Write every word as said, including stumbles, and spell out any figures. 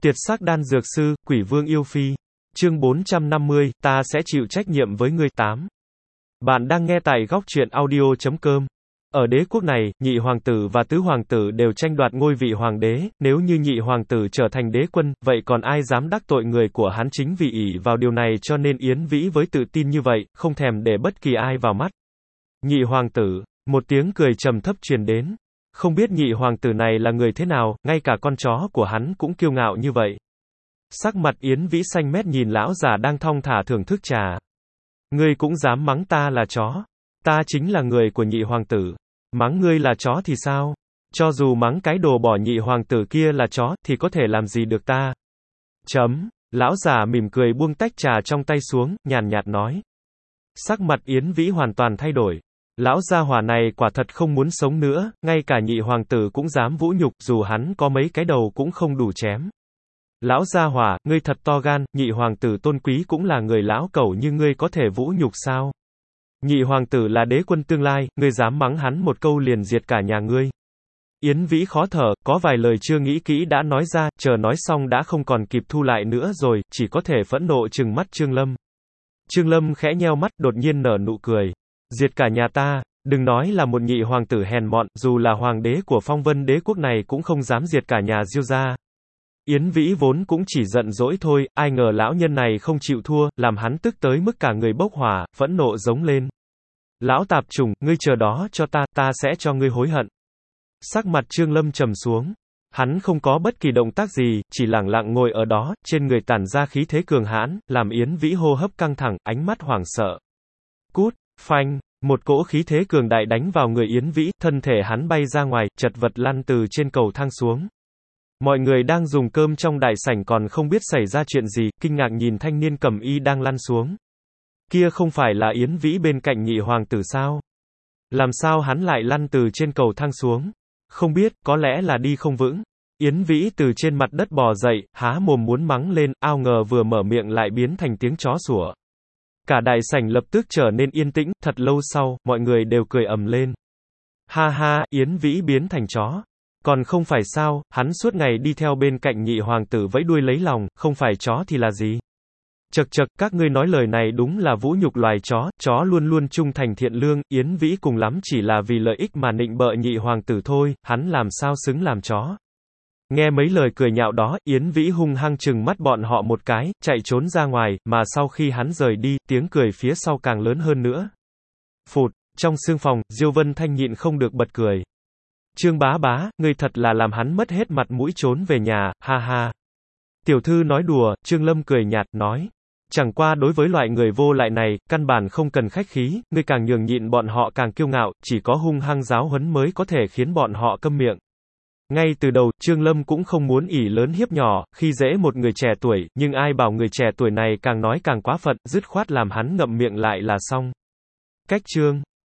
Tiệt sắc đan dược sư, quỷ vương yêu phi. Chương bốn trăm năm mươi, ta sẽ chịu trách nhiệm với ngươi. tám. Bạn đang nghe tại góc truyện audio chấm com. Ở đế quốc này, nhị hoàng tử và tứ hoàng tử đều tranh đoạt ngôi vị hoàng đế, nếu như nhị hoàng tử trở thành đế quân, vậy còn ai dám đắc tội người của hắn. Chính vì ỷ vào điều này cho nên Yến Vĩ với tự tin như vậy, không thèm để bất kỳ ai vào mắt. Nhị hoàng tử, một tiếng cười trầm thấp truyền đến. Không biết nhị hoàng tử này là người thế nào, ngay cả con chó của hắn cũng kiêu ngạo như vậy. Sắc mặt Yến Vĩ xanh mét nhìn lão già đang thong thả thưởng thức trà. Ngươi cũng dám mắng ta là chó? Ta chính là người của nhị hoàng tử. Mắng ngươi là chó thì sao? Cho dù mắng cái đồ bỏ nhị hoàng tử kia là chó, thì có thể làm gì được ta? Chấm. Lão già mỉm cười buông tách trà trong tay xuống, nhàn nhạt nói. Sắc mặt Yến Vĩ hoàn toàn thay đổi. Lão gia hỏa này quả thật không muốn sống nữa, ngay cả nhị hoàng tử cũng dám vũ nhục, dù hắn có mấy cái đầu cũng không đủ chém. Lão gia hỏa, ngươi thật to gan, nhị hoàng tử tôn quý cũng là người lão cẩu như ngươi có thể vũ nhục sao? Nhị hoàng tử là đế quân tương lai, ngươi dám mắng hắn một câu liền diệt cả nhà ngươi. Yến Vĩ khó thở, có vài lời chưa nghĩ kỹ đã nói ra, chờ nói xong đã không còn kịp thu lại nữa rồi, chỉ có thể phẫn nộ trừng mắt Trương Lâm. Trương Lâm khẽ nheo mắt, đột nhiên nở nụ cười. Diệt cả nhà ta, đừng nói là một nhị hoàng tử hèn mọn, dù là hoàng đế của Phong Vân đế quốc này cũng không dám diệt cả nhà Diêu gia. Yến Vĩ vốn cũng chỉ giận dỗi thôi, ai ngờ lão nhân này không chịu thua, làm hắn tức tới mức cả người bốc hỏa, phẫn nộ giống lên. Lão tạp chủng, ngươi chờ đó cho ta, ta sẽ cho ngươi hối hận. Sắc mặt Trương Lâm trầm xuống. Hắn không có bất kỳ động tác gì, chỉ lẳng lặng ngồi ở đó, trên người tản ra khí thế cường hãn, làm Yến Vĩ hô hấp căng thẳng, ánh mắt hoảng sợ. Cút, phanh, một cỗ khí thế cường đại đánh vào người Yến Vĩ, thân thể hắn bay ra ngoài, chật vật lăn từ trên cầu thang xuống. Mọi người đang dùng cơm trong đại sảnh còn không biết xảy ra chuyện gì, kinh ngạc nhìn thanh niên cẩm y đang lăn xuống. Kia không phải là Yến Vĩ bên cạnh nhị hoàng tử sao? Làm sao hắn lại lăn từ trên cầu thang xuống? Không biết, có lẽ là đi không vững. Yến Vĩ từ trên mặt đất bò dậy, há mồm muốn mắng lên, ao ngờ vừa mở miệng lại biến thành tiếng chó sủa. Cả đại sảnh lập tức trở nên yên tĩnh, thật lâu sau, mọi người đều cười ầm lên. Ha ha, Yến Vĩ biến thành chó. Còn không phải sao, hắn suốt ngày đi theo bên cạnh nhị hoàng tử vẫy đuôi lấy lòng, không phải chó thì là gì? Chậc chậc, các ngươi nói lời này đúng là vũ nhục loài chó, chó luôn luôn trung thành thiện lương, Yến Vĩ cùng lắm chỉ là vì lợi ích mà nịnh bợ nhị hoàng tử thôi, hắn làm sao xứng làm chó. Nghe mấy lời cười nhạo đó, Yến Vĩ hung hăng chừng mắt bọn họ một cái, chạy trốn ra ngoài, mà sau khi hắn rời đi, tiếng cười phía sau càng lớn hơn nữa. Phụt, trong sương phòng, Diêu Vân Thanh nhịn không được bật cười. Trương bá bá, ngươi thật là làm hắn mất hết mặt mũi trốn về nhà, ha ha. Tiểu thư nói đùa, Trương Lâm cười nhạt, nói. Chẳng qua đối với loại người vô lại này, căn bản không cần khách khí, ngươi càng nhường nhịn bọn họ càng kiêu ngạo, chỉ có hung hăng giáo huấn mới có thể khiến bọn họ câm miệng. Ngay từ đầu, Trương Lâm cũng không muốn ỷ lớn hiếp nhỏ, khi dễ một người trẻ tuổi, nhưng ai bảo người trẻ tuổi này càng nói càng quá phận, dứt khoát làm hắn ngậm miệng lại là xong. Cách chương